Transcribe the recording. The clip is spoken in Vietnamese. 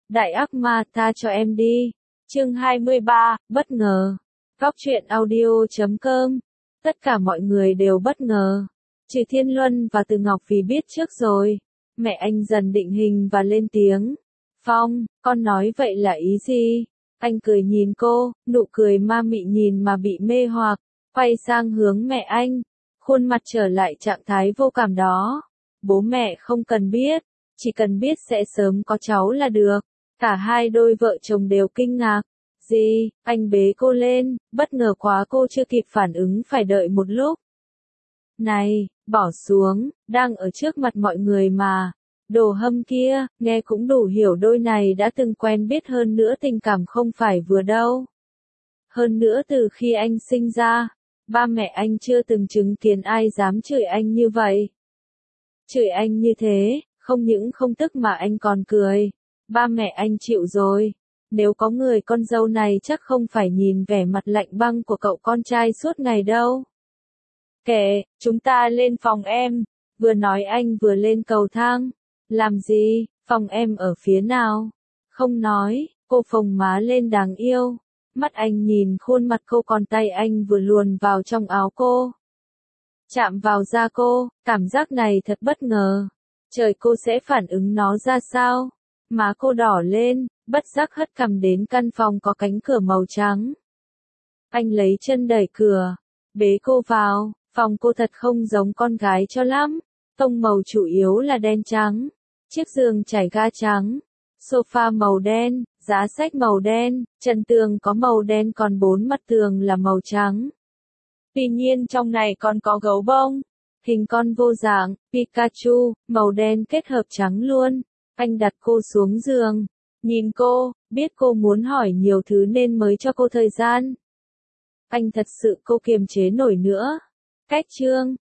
Đại ác ma tha cho em đi. Chương 23, bất ngờ. Góc truyện audio.com. Tất cả mọi người đều bất ngờ. Trừ Thiên Luân và Từ Ngọc vì biết trước rồi. Mẹ anh dần định hình và lên tiếng. Phong, con nói vậy là ý gì? Anh cười nhìn cô, nụ cười ma mị nhìn mà bị mê hoặc. Quay sang hướng mẹ anh. Khuôn mặt trở lại trạng thái vô cảm đó. Bố mẹ không cần biết. Chỉ cần biết sẽ sớm có cháu là được. Cả hai đôi vợ chồng đều kinh ngạc. Gì? Anh bế cô lên, bất ngờ quá cô chưa kịp phản ứng phải đợi một lúc. Này, bỏ xuống, đang ở trước mặt mọi người mà. Đồ hâm kia, nghe cũng đủ hiểu đôi này đã từng quen biết, hơn nữa tình cảm không phải vừa đâu. Hơn nữa từ khi anh sinh ra, ba mẹ anh chưa từng chứng kiến ai dám chửi anh như vậy. Chửi anh như thế, không những không tức mà anh còn cười. Ba mẹ anh chịu rồi. Nếu có người con dâu này chắc không phải nhìn vẻ mặt lạnh băng của cậu con trai suốt ngày đâu. Kệ, chúng ta lên phòng em. Vừa nói anh vừa lên cầu thang. Làm gì, phòng em ở phía nào? Không nói, cô phồng má lên đáng yêu. Mắt anh nhìn khuôn mặt cô, còn tay anh vừa luồn vào trong áo cô. Chạm vào da cô, cảm giác này thật bất ngờ. Trời, cô sẽ phản ứng nó ra sao? Má cô đỏ lên, bất giác hất cằm đến căn phòng có cánh cửa màu trắng. Anh lấy chân đẩy cửa, bế cô vào. Phòng cô thật không giống con gái cho lắm. Tông màu chủ yếu là đen trắng. Chiếc giường trải ga trắng. Sofa màu đen, giá sách màu đen, trần tường có màu đen, còn bốn mặt tường là màu trắng. Tuy nhiên trong này còn có gấu bông. Hình con vô dạng, Pikachu, màu đen kết hợp trắng luôn. Anh đặt cô xuống giường. Nhìn cô, biết cô muốn hỏi nhiều thứ nên mới cho cô thời gian. Anh thật sự cô kiềm chế nổi nữa. Cách chương